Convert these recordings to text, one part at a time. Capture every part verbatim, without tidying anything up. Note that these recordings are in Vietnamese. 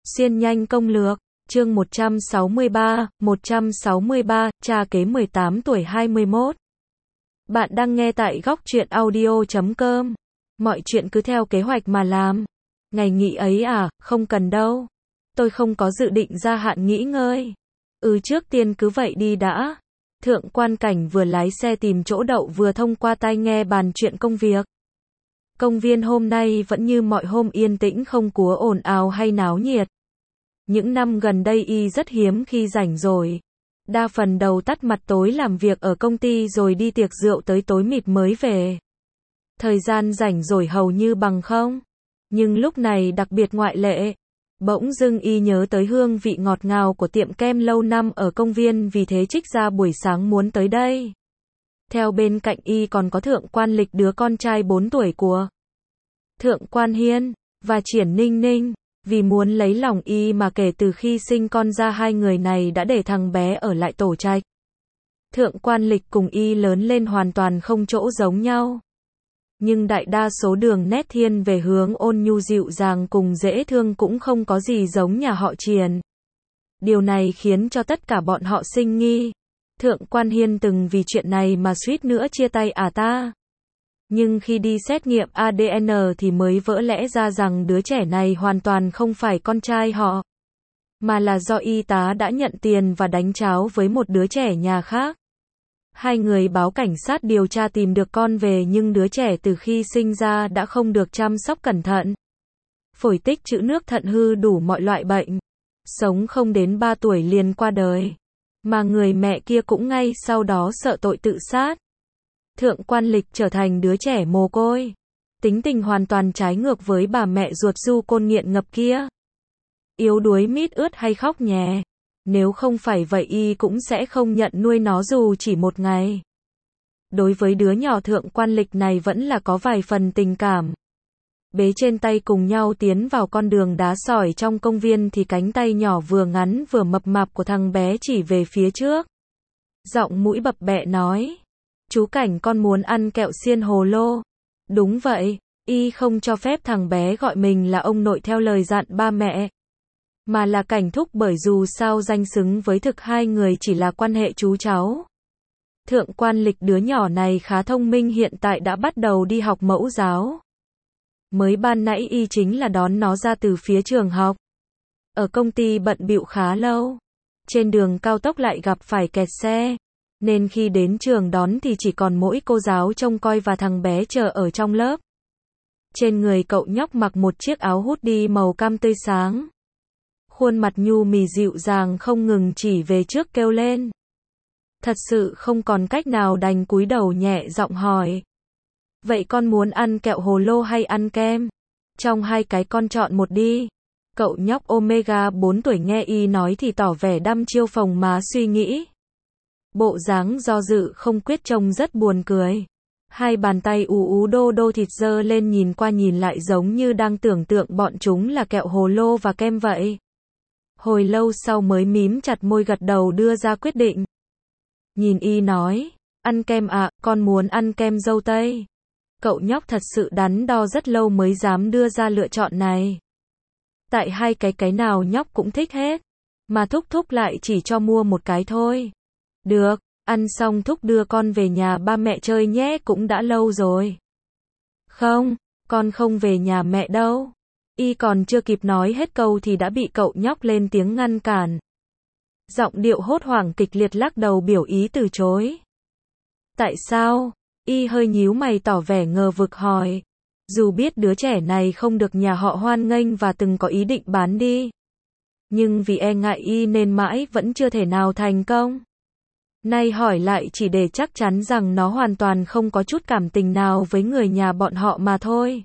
Xuyên nhanh công lược, chương một trăm sáu mươi ba, một trăm sáu mươi ba, cha kế mười tám tuổi hai mươi mốt. Bạn đang nghe tại góc truyện audio chấm com. Mọi chuyện cứ theo kế hoạch mà làm. Ngày nghỉ ấy à, không cần đâu. Tôi không có dự định gia hạn nghỉ ngơi. Ừ trước tiên cứ vậy đi đã. Thượng quan Cảnh vừa lái xe tìm chỗ đậu vừa thông qua tai nghe bàn chuyện công việc. Công viên hôm nay vẫn như mọi hôm yên tĩnh không cúa ồn ào hay náo nhiệt. Những năm gần đây y rất hiếm khi rảnh rồi. Đa phần đầu tắt mặt tối làm việc ở công ty rồi đi tiệc rượu tới tối mịt mới về. Thời gian rảnh rồi hầu như bằng không. Nhưng lúc này đặc biệt ngoại lệ. Bỗng dưng y nhớ tới hương vị ngọt ngào của tiệm kem lâu năm ở công viên vì thế trích ra buổi sáng muốn tới đây. Theo bên cạnh y còn có Thượng quan Lịch đứa con trai bốn tuổi của Thượng quan Hiên, và Triển Ninh Ninh. Vì muốn lấy lòng y mà kể từ khi sinh con ra hai người này đã để thằng bé ở lại tổ trạch. Thượng quan Lịch cùng y lớn lên hoàn toàn không chỗ giống nhau. Nhưng đại đa số đường nét thiên về hướng ôn nhu dịu dàng cùng dễ thương cũng không có gì giống nhà họ Triển. Điều này khiến cho tất cả bọn họ sinh nghi. Thượng quan Hiên từng vì chuyện này mà suýt nữa chia tay à ta. Nhưng khi đi xét nghiệm a đê en thì mới vỡ lẽ ra rằng đứa trẻ này hoàn toàn không phải con trai họ. Mà là do y tá đã nhận tiền và đánh tráo với một đứa trẻ nhà khác. Hai người báo cảnh sát điều tra tìm được con về nhưng đứa trẻ từ khi sinh ra đã không được chăm sóc cẩn thận. Phổi tích trữ nước thận hư đủ mọi loại bệnh. Sống không đến ba tuổi liền qua đời. Mà người mẹ kia cũng ngay sau đó sợ tội tự sát. Thượng quan Lịch trở thành đứa trẻ mồ côi. Tính tình hoàn toàn trái ngược với bà mẹ ruột du côn nghiện ngập kia. Yếu đuối mít ướt hay khóc nhè. Nếu không phải vậy y cũng sẽ không nhận nuôi nó dù chỉ một ngày. Đối với đứa nhỏ Thượng quan Lịch này vẫn là có vài phần tình cảm. Bế trên tay cùng nhau tiến vào con đường đá sỏi trong công viên thì cánh tay nhỏ vừa ngắn vừa mập mạp của thằng bé chỉ về phía trước. Giọng mũi bập bẹ nói. Chú Cảnh con muốn ăn kẹo xiên hồ lô. Đúng vậy, y không cho phép thằng bé gọi mình là ông nội theo lời dặn ba mẹ. Mà là Cảnh thúc bởi dù sao danh xứng với thực hai người chỉ là quan hệ chú cháu. Thượng quan Lịch đứa nhỏ này khá thông minh hiện tại đã bắt đầu đi học mẫu giáo. Mới ban nãy y chính là đón nó ra từ phía trường học. Ở công ty bận bịu khá lâu. Trên đường cao tốc lại gặp phải kẹt xe. Nên khi đến trường đón thì chỉ còn mỗi cô giáo trông coi và thằng bé chờ ở trong lớp. Trên người cậu nhóc mặc một chiếc áo hoodie màu cam tươi sáng. Khuôn mặt nhu mì dịu dàng không ngừng chỉ về trước kêu lên. Thật sự không còn cách nào đành cúi đầu nhẹ giọng hỏi. Vậy con muốn ăn kẹo hồ lô hay ăn kem? Trong hai cái con chọn một đi. Cậu nhóc Omega bốn tuổi nghe y nói thì tỏ vẻ đăm chiêu phồng má suy nghĩ. Bộ dáng do dự không quyết trông rất buồn cười. Hai bàn tay ú ú đô đô thịt dơ lên nhìn qua nhìn lại giống như đang tưởng tượng bọn chúng là kẹo hồ lô và kem vậy. Hồi lâu sau mới mím chặt môi gật đầu đưa ra quyết định. Nhìn y nói, ăn kem ạ, con muốn ăn kem dâu tây. Cậu nhóc thật sự đắn đo rất lâu mới dám đưa ra lựa chọn này. Tại hai cái cái nào nhóc cũng thích hết. Mà thúc thúc lại chỉ cho mua một cái thôi. Được, ăn xong thúc đưa con về nhà ba mẹ chơi nhé cũng đã lâu rồi. Không, con không về nhà mẹ đâu. Y còn chưa kịp nói hết câu thì đã bị cậu nhóc lên tiếng ngăn cản. Giọng điệu hốt hoảng kịch liệt lắc đầu biểu ý từ chối. Tại sao? Y hơi nhíu mày tỏ vẻ ngờ vực hỏi. Dù biết đứa trẻ này không được nhà họ hoan nghênh và từng có ý định bán đi. Nhưng vì e ngại y nên mãi vẫn chưa thể nào thành công. Nay hỏi lại chỉ để chắc chắn rằng nó hoàn toàn không có chút cảm tình nào với người nhà bọn họ mà thôi.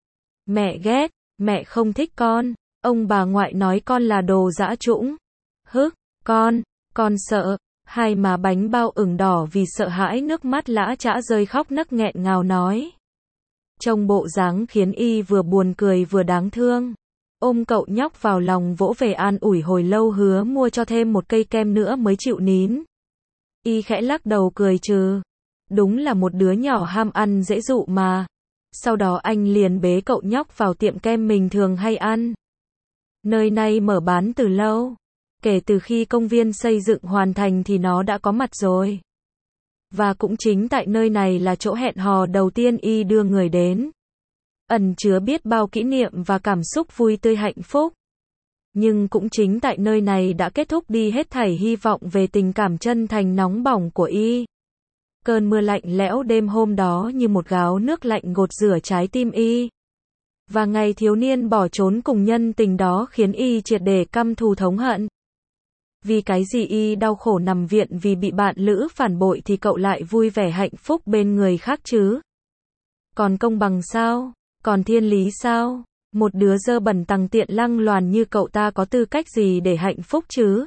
Mẹ ghét, mẹ không thích con, ông bà ngoại nói con là đồ dã trũng. Hức, con, con sợ, hai má bánh bao ửng đỏ vì sợ hãi nước mắt lã chã rơi khóc nấc nghẹn ngào nói. Trông bộ dáng khiến y vừa buồn cười vừa đáng thương. Ôm cậu nhóc vào lòng vỗ về an ủi hồi lâu hứa mua cho thêm một cây kem nữa mới chịu nín. Y khẽ lắc đầu cười trừ. Đúng là một đứa nhỏ ham ăn dễ dụ mà. Sau đó anh liền bế cậu nhóc vào tiệm kem mình thường hay ăn. Nơi này mở bán từ lâu. Kể từ khi công viên xây dựng hoàn thành thì nó đã có mặt rồi. Và cũng chính tại nơi này là chỗ hẹn hò đầu tiên y đưa người đến. Ẩn chứa biết bao kỷ niệm và cảm xúc vui tươi hạnh phúc. Nhưng cũng chính tại nơi này đã kết thúc đi hết thảy hy vọng về tình cảm chân thành nóng bỏng của y. Cơn mưa lạnh lẽo đêm hôm đó như một gáo nước lạnh gột rửa trái tim y. Và ngày thiếu niên bỏ trốn cùng nhân tình đó khiến y triệt để căm thù thống hận. Vì cái gì y đau khổ nằm viện vì bị bạn lữ phản bội thì cậu lại vui vẻ hạnh phúc bên người khác chứ? Còn công bằng sao? Còn thiên lý sao? Một đứa dơ bẩn tằng tiện lăng loàn như cậu ta có tư cách gì để hạnh phúc chứ?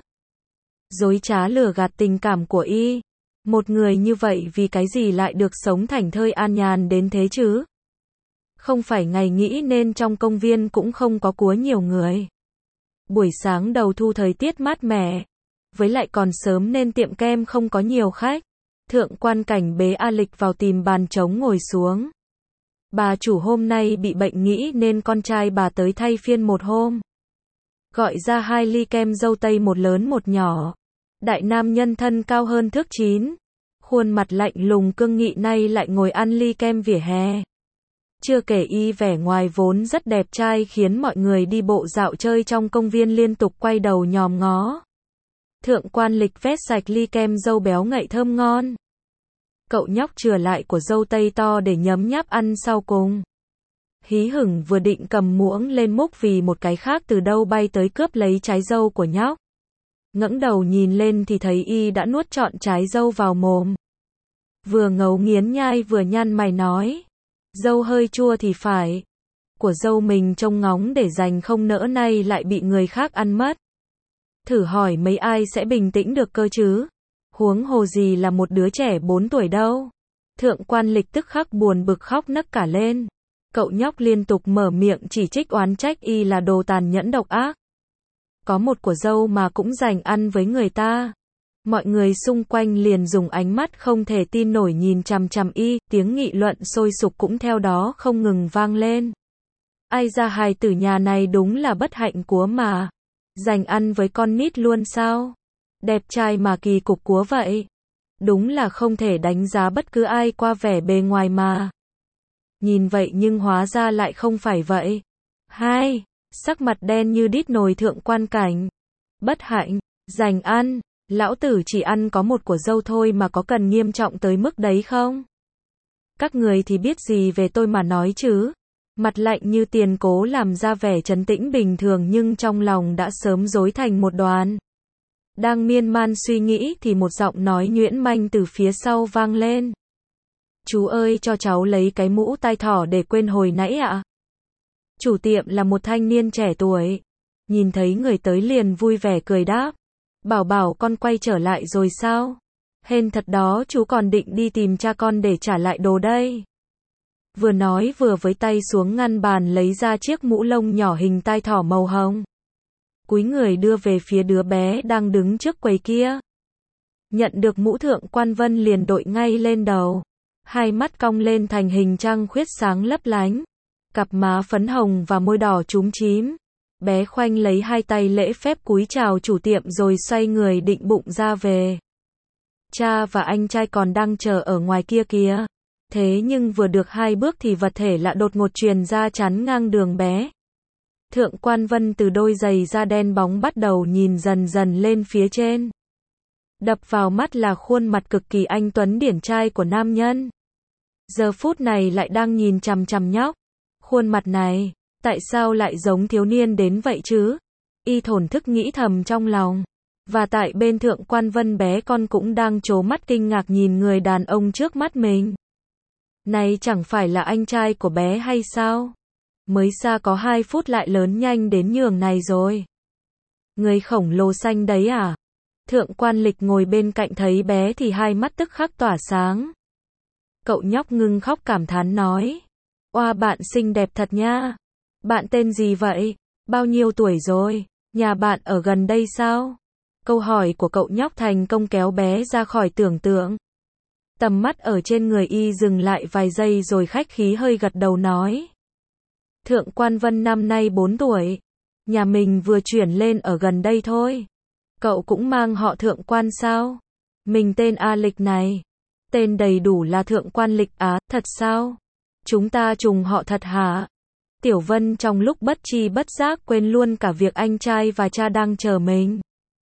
Dối trá lừa gạt tình cảm của y. Một người như vậy vì cái gì lại được sống thảnh thơi an nhàn đến thế chứ? Không phải ngày nghỉ nên trong công viên cũng không có cúa nhiều người. Buổi sáng đầu thu thời tiết mát mẻ. Với lại còn sớm nên tiệm kem không có nhiều khách. Thượng quan Cảnh bế A Lịch vào tìm bàn trống ngồi xuống. Bà chủ hôm nay bị bệnh nghỉ nên con trai bà tới thay phiên một hôm. Gọi ra hai ly kem dâu tây một lớn một nhỏ. Đại nam nhân thân cao hơn thước chín. Khuôn mặt lạnh lùng cương nghị nay lại ngồi ăn ly kem vỉa hè. Chưa kể y vẻ ngoài vốn rất đẹp trai khiến mọi người đi bộ dạo chơi trong công viên liên tục quay đầu nhòm ngó. Thượng quan Lịch vét sạch ly kem dâu béo ngậy thơm ngon. Cậu nhóc chừa lại của dâu tây to để nhấm nháp ăn sau cùng. Hí hửng vừa định cầm muỗng lên múc vì một cái khác từ đâu bay tới cướp lấy trái dâu của nhóc. Ngẩng đầu nhìn lên thì thấy y đã nuốt trọn trái dâu vào mồm. Vừa ngấu nghiến nhai vừa nhăn mày nói. Dâu hơi chua thì phải. Của dâu mình trông ngóng để dành không nỡ nay lại bị người khác ăn mất. Thử hỏi mấy ai sẽ bình tĩnh được cơ chứ? Huống hồ gì là một đứa trẻ bốn tuổi đâu. Thượng quan Lịch tức khắc buồn bực khóc nấc cả lên. Cậu nhóc liên tục mở miệng chỉ trích oán trách y là đồ tàn nhẫn độc ác. Có một của dâu mà cũng dành ăn với người ta. Mọi người xung quanh liền dùng ánh mắt không thể tin nổi nhìn chằm chằm y, tiếng nghị luận sôi sục cũng theo đó không ngừng vang lên. Ai ra hài tử nhà này đúng là bất hạnh của mà. Dành ăn với con nít luôn sao? Đẹp trai mà kỳ cục của vậy. Đúng là không thể đánh giá bất cứ ai qua vẻ bề ngoài mà. Nhìn vậy nhưng hóa ra lại không phải vậy. Hai, sắc mặt đen như đít nồi Thượng quan Cảnh. Bất hạnh, dành ăn, lão tử chỉ ăn có một của dâu thôi mà có cần nghiêm trọng tới mức đấy không? Các người thì biết gì về tôi mà nói chứ? Mặt lạnh như tiền cố làm ra vẻ trấn tĩnh bình thường nhưng trong lòng đã sớm rối thành một đoàn. Đang miên man suy nghĩ thì một giọng nói nhuyễn manh từ phía sau vang lên. Chú ơi cho cháu lấy cái mũ tai thỏ để quên hồi nãy ạ. À? Chủ tiệm là một thanh niên trẻ tuổi. Nhìn thấy người tới liền vui vẻ cười đáp. Bảo bảo con quay trở lại rồi sao? Hên thật đó chú còn định đi tìm cha con để trả lại đồ đây. Vừa nói vừa với tay xuống ngăn bàn lấy ra chiếc mũ lông nhỏ hình tai thỏ màu hồng. Cúi người đưa về phía đứa bé đang đứng trước quầy kia. Nhận được mũ Thượng quan Vân liền đội ngay lên đầu. Hai mắt cong lên thành hình trăng khuyết sáng lấp lánh. Cặp má phấn hồng và môi đỏ chúm chím. Bé khoanh lấy hai tay lễ phép cúi chào chủ tiệm rồi xoay người định bụng ra về. Cha và anh trai còn đang chờ ở ngoài kia kìa. Thế nhưng vừa được hai bước thì vật thể lạ đột ngột truyền ra chắn ngang đường bé. Thượng quan Vân từ đôi giày da đen bóng bắt đầu nhìn dần dần lên phía trên. Đập vào mắt là khuôn mặt cực kỳ anh tuấn điển trai của nam nhân. Giờ phút này lại đang nhìn chằm chằm nhóc. Khuôn mặt này, tại sao lại giống thiếu niên đến vậy chứ? Y thổn thức nghĩ thầm trong lòng. Và tại bên Thượng quan Vân bé con cũng đang trố mắt kinh ngạc nhìn người đàn ông trước mắt mình. Này chẳng phải là anh trai của bé hay sao? Mới xa có hai phút lại lớn nhanh đến nhường này rồi. Người khổng lồ xanh đấy à? Thượng quan Lịch ngồi bên cạnh thấy bé thì hai mắt tức khắc tỏa sáng. Cậu nhóc ngưng khóc cảm thán nói. Oa bạn xinh đẹp thật nha. Bạn tên gì vậy? Bao nhiêu tuổi rồi? Nhà bạn ở gần đây sao? Câu hỏi của cậu nhóc thành công kéo bé ra khỏi tưởng tượng. Tầm mắt ở trên người y dừng lại vài giây rồi khách khí hơi gật đầu nói. Thượng quan Vân năm nay bốn tuổi. Nhà mình vừa chuyển lên ở gần đây thôi. Cậu cũng mang họ Thượng Quan sao? Mình tên A Lịch này. Tên đầy đủ là Thượng Quan Lịch Á, thật sao? Chúng ta trùng họ thật hả? Tiểu Vân trong lúc bất tri bất giác quên luôn cả việc anh trai và cha đang chờ mình.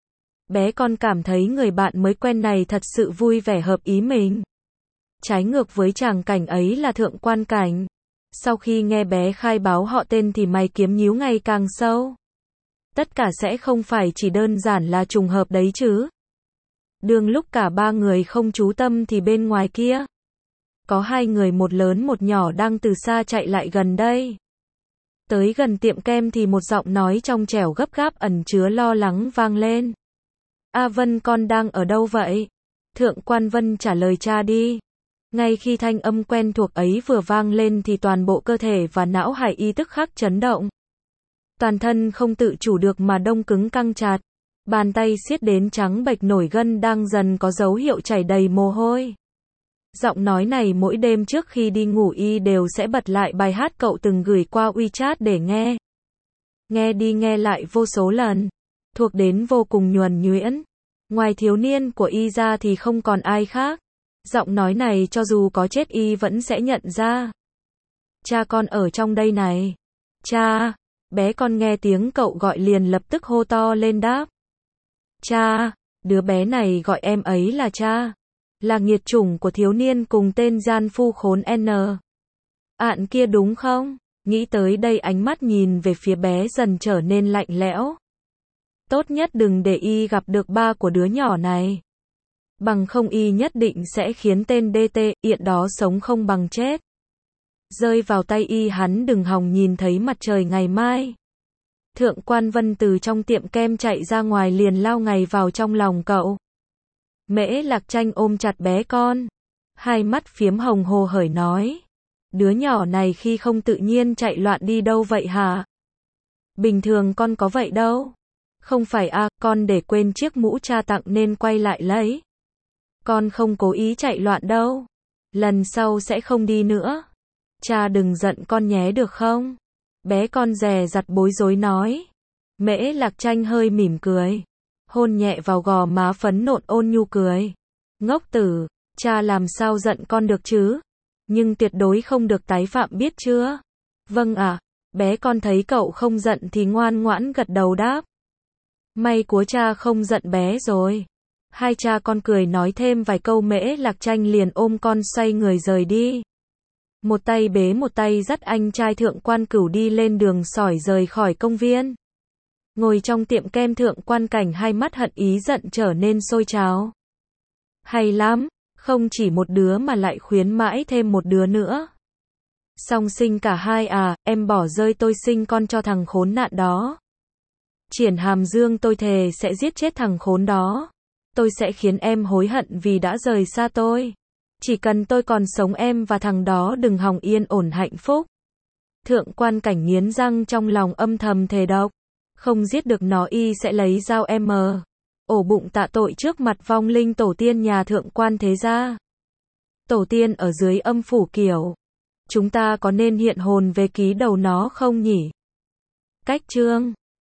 Bé con cảm thấy người bạn mới quen này thật sự vui vẻ hợp ý mình. Trái ngược với tràng cảnh ấy là Thượng Quan Cảnh. Sau khi nghe bé khai báo họ tên thì mày kiếm nhíu ngày càng sâu. Tất cả sẽ không phải chỉ đơn giản là trùng hợp đấy chứ. Đương lúc cả ba người không chú tâm thì bên ngoài kia, có hai người một lớn một nhỏ đang từ xa chạy lại gần đây. Tới gần tiệm kem thì một giọng nói trong trẻo gấp gáp ẩn chứa lo lắng vang lên. A Vân, con đang ở đâu vậy? Thượng Quan Vân trả lời cha đi. Ngay khi thanh âm quen thuộc ấy vừa vang lên thì toàn bộ cơ thể và não Hải Y tức khắc chấn động. Toàn thân không tự chủ được mà đông cứng căng chặt. Bàn tay siết đến trắng bệch nổi gân đang dần có dấu hiệu chảy đầy mồ hôi. Giọng nói này mỗi đêm trước khi đi ngủ Y đều sẽ bật lại bài hát cậu từng gửi qua WeChat để nghe. Nghe đi nghe lại vô số lần. Thuộc đến vô cùng nhuần nhuyễn. Ngoài thiếu niên của Y ra thì không còn ai khác. Giọng nói này cho dù có chết Y vẫn sẽ nhận ra. Cha con ở trong đây này. Cha. Bé con nghe tiếng cậu gọi liền lập tức hô to lên đáp. Cha. Đứa bé này gọi em ấy là cha. Là nghiệt chủng của thiếu niên cùng tên gian phu khốn N. Ạn kia đúng không? Nghĩ tới đây ánh mắt nhìn về phía bé dần trở nên lạnh lẽo. Tốt nhất đừng để Y gặp được ba của đứa nhỏ này. Bằng không Y nhất định sẽ khiến tên đê tê, Yện đó sống không bằng chết. Rơi vào tay Y hắn đừng hòng nhìn thấy mặt trời ngày mai. Thượng Quan Vân từ trong tiệm kem chạy ra ngoài liền lao ngay vào trong lòng cậu. Mễ Lạc Tranh ôm chặt bé con. Hai mắt phiếm hồng hồ hởi nói. Đứa nhỏ này khi không tự nhiên chạy loạn đi đâu vậy hả? Bình thường con có vậy đâu. Không phải à, con để quên chiếc mũ cha tặng nên quay lại lấy. Con không cố ý chạy loạn đâu. Lần sau sẽ không đi nữa. Cha đừng giận con nhé được không? Bé con dè dặt bối rối nói. Mễ Lạc Tranh hơi mỉm cười. Hôn nhẹ vào gò má phấn nộn ôn nhu cười. Ngốc tử, cha làm sao giận con được chứ? Nhưng tuyệt đối không được tái phạm biết chưa? Vâng ạ. Bé con thấy cậu không giận thì ngoan ngoãn gật đầu đáp. May của cha không giận bé rồi. Hai cha con cười nói thêm vài câu. Mễ Lạc Tranh liền ôm con xoay người rời đi. Một tay bế một tay dắt anh trai Thượng Quan Cửu đi lên đường sỏi rời khỏi công viên. Ngồi trong tiệm kem Thượng Quan Cảnh hai mắt hận ý giận trở nên sôi trào. Hay lắm, không chỉ một đứa mà lại khuyến mãi thêm một đứa nữa. Song sinh cả hai à, em bỏ rơi tôi sinh con cho thằng khốn nạn đó. Triển Hàm Dương tôi thề sẽ giết chết thằng khốn đó. Tôi sẽ khiến em hối hận vì đã rời xa tôi. Chỉ cần tôi còn sống em và thằng đó đừng hòng yên ổn hạnh phúc. Thượng Quan Cảnh nghiến răng trong lòng âm thầm thề độc. Không giết được nó Y sẽ lấy dao M. Ổ bụng tạ tội trước mặt vong linh tổ tiên nhà Thượng Quan thế gia. Tổ tiên ở dưới âm phủ kiểu. Chúng ta có nên hiện hồn về ký đầu nó không nhỉ? Cách chương